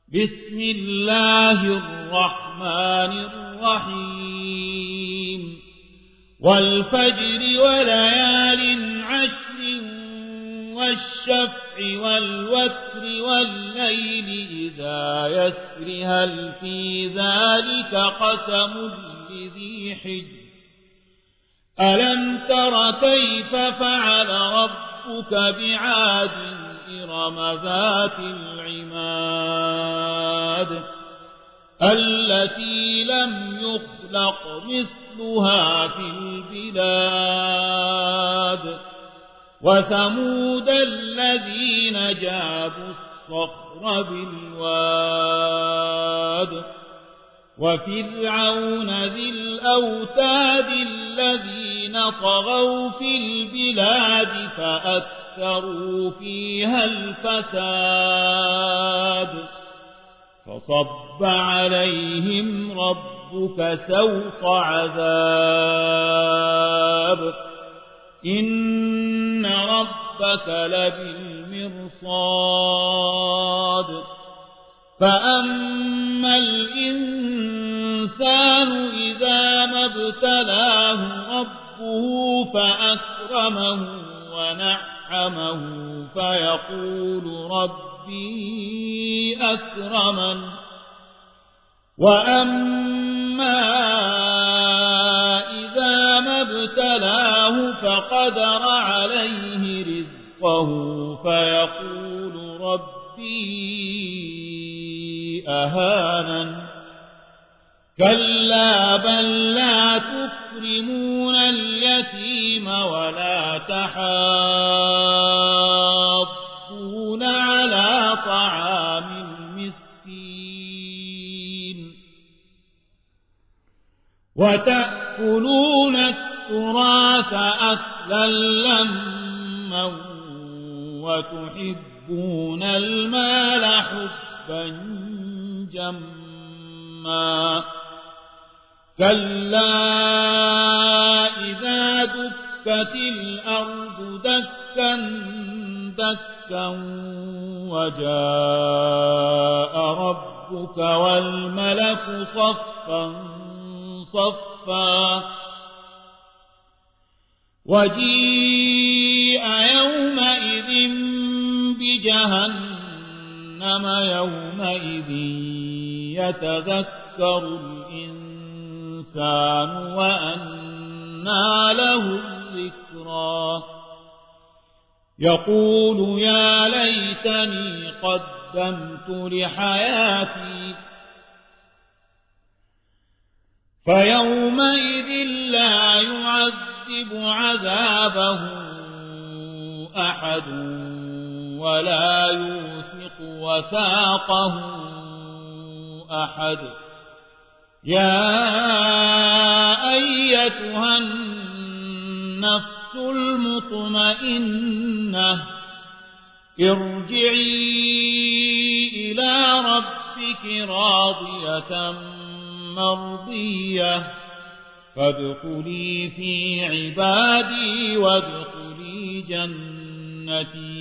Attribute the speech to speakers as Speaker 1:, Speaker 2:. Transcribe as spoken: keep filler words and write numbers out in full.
Speaker 1: بسم الله الرحمن الرحيم والفجر وليال عشر والشفع والوتر والليل إذا يسر هل في ذلك قسم لذي حجر ألم تر كيف فعل ربك بعاد إرم ذات العماد التي لم يخلق مثلها في البلاد وثمود الذين جابوا الصخر بالواد وفرعون ذي الأوتاد الذين طغوا في البلاد فأكثروا فيها الفساد فصب عليهم ربك سوط عذاب إن ربك لبالمرصاد فأما الإنسان إذا ما ابتلاه ربه فأكرمه ونعمه فيقول ربي أكرمن وأما إذا ما ابتلاه فقدر عليه رزقه فيقول ربي أهانن كلا بل لا تكرمون اليتيم ولا تحاضون على طعام المسكين وتأكلون التراث أكلا لما وتحبون المال حبا جما كلا إذا دكت الأرض دكا دكا وجاء ربك والملك صفا صفا وجيء يومئذ بجهنم يومئذ يتذكر الإنسان وأنى له الذكرى يقول يا ليتني قدمت لحياتي فيومئذ لا يعذب عذابه أحد ولا يوثق وثاقه أحد يا أيتها النفس المطمئنة ارجعي إلى ربك راضية مرضية فادخلي في عبادي وادخلي جنتي